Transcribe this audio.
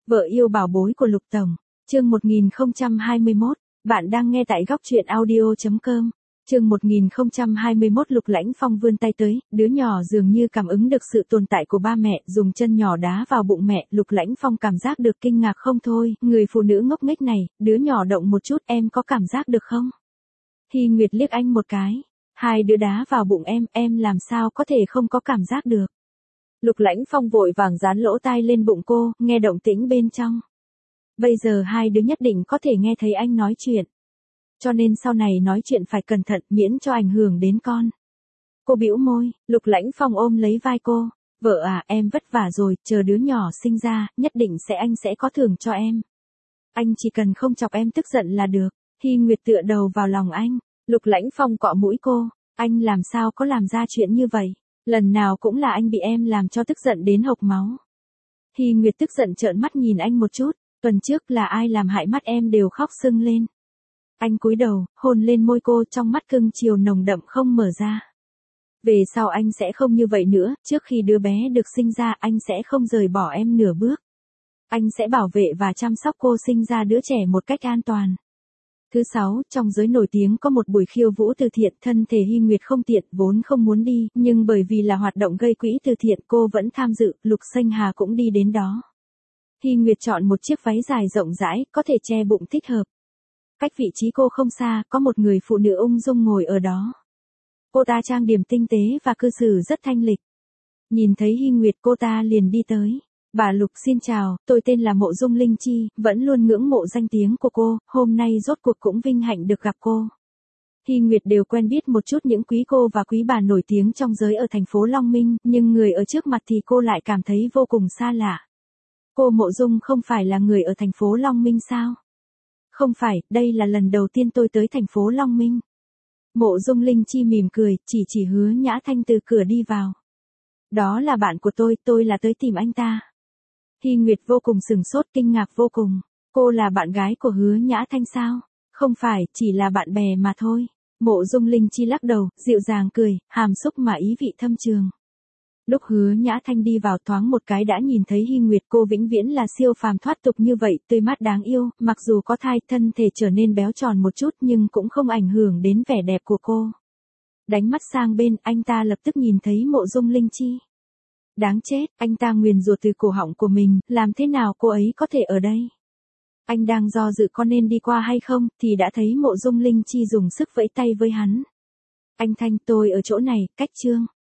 Vợ yêu bảo bối của Lục Tổng, chương 1021, bạn đang nghe tại góc truyện audio.com. Chương 1021 Lục Lãnh Phong vươn tay tới, đứa nhỏ dường như cảm ứng được sự tồn tại của ba mẹ, dùng chân nhỏ đá vào bụng mẹ, Lục Lãnh Phong cảm giác được kinh ngạc không thôi, người phụ nữ ngốc nghếch này, đứa nhỏ động một chút em có cảm giác được không? Hy Nguyệt liếc anh một cái, hai đứa đá vào bụng em làm sao có thể không có cảm giác được. Lục Lãnh Phong vội vàng dán lỗ tai lên bụng cô, nghe động tĩnh bên trong. Bây giờ hai đứa nhất định có thể nghe thấy anh nói chuyện. Cho nên sau này nói chuyện phải cẩn thận miễn cho ảnh hưởng đến con. Cô bĩu môi, Lục Lãnh Phong ôm lấy vai cô. Vợ à, em vất vả rồi, chờ đứa nhỏ sinh ra, nhất định anh sẽ có thưởng cho em. Anh chỉ cần không chọc em tức giận là được. Hy Nguyệt tựa đầu vào lòng anh. Lục Lãnh Phong cọ mũi cô. Anh làm sao có làm ra chuyện như vậy? Lần nào cũng là anh bị em làm cho tức giận đến hộc máu. Hy Nguyệt tức giận trợn mắt nhìn anh một chút. Tuần trước là ai làm hại mắt em đều khóc sưng lên. Anh cúi đầu, hôn lên môi cô, trong mắt cưng chiều nồng đậm không mở ra. Về sau anh sẽ không như vậy nữa, trước khi đứa bé được sinh ra anh sẽ không rời bỏ em nửa bước. Anh sẽ bảo vệ và chăm sóc cô sinh ra đứa trẻ một cách an toàn. Thứ 6, trong giới nổi tiếng có một buổi khiêu vũ từ thiện, thân thể Hy Nguyệt không tiện, vốn không muốn đi, nhưng bởi vì là hoạt động gây quỹ từ thiện cô vẫn tham dự, Lục Xanh Hà cũng đi đến đó. Hy Nguyệt chọn một chiếc váy dài rộng rãi, có thể che bụng thích hợp. Cách vị trí cô không xa, có một người phụ nữ ung dung ngồi ở đó. Cô ta trang điểm tinh tế và cư xử rất thanh lịch. Nhìn thấy Hy Nguyệt cô ta liền đi tới. Bà Lục xin chào, tôi tên là Mộ Dung Linh Chi, vẫn luôn ngưỡng mộ danh tiếng của cô, hôm nay rốt cuộc cũng vinh hạnh được gặp cô. Hy Nguyệt đều quen biết một chút những quý cô và quý bà nổi tiếng trong giới ở thành phố Long Minh, nhưng người ở trước mặt thì cô lại cảm thấy vô cùng xa lạ. Cô Mộ Dung không phải là người ở thành phố Long Minh sao? Không phải, đây là lần đầu tiên tôi tới thành phố Long Minh. Mộ Dung Linh Chi mỉm cười, chỉ Hứa Nhã Thanh từ cửa đi vào. Đó là bạn của tôi là tới tìm anh ta. Hy Nguyệt vô cùng sửng sốt, kinh ngạc vô cùng. Cô là bạn gái của Hứa Nhã Thanh sao? Không phải, chỉ là bạn bè mà thôi. Mộ Dung Linh Chi lắc đầu, dịu dàng cười, hàm xúc mà ý vị thâm trường. Lúc Hứa Nhã Thanh đi vào thoáng một cái đã nhìn thấy Hy Nguyệt, cô vĩnh viễn là siêu phàm thoát tục như vậy, tươi mát đáng yêu, mặc dù có thai, thân thể trở nên béo tròn một chút nhưng cũng không ảnh hưởng đến vẻ đẹp của cô. Đánh mắt sang bên, anh ta lập tức nhìn thấy Mộ Dung Linh Chi. Đáng chết, anh ta nguyền rủa từ cổ họng của mình, làm thế nào cô ấy có thể ở đây? Anh đang do dự có nên đi qua hay không, thì đã thấy Mộ Dung Linh Chi dùng sức vẫy tay với hắn. Anh Thanh, tôi ở chỗ này, cách Trương.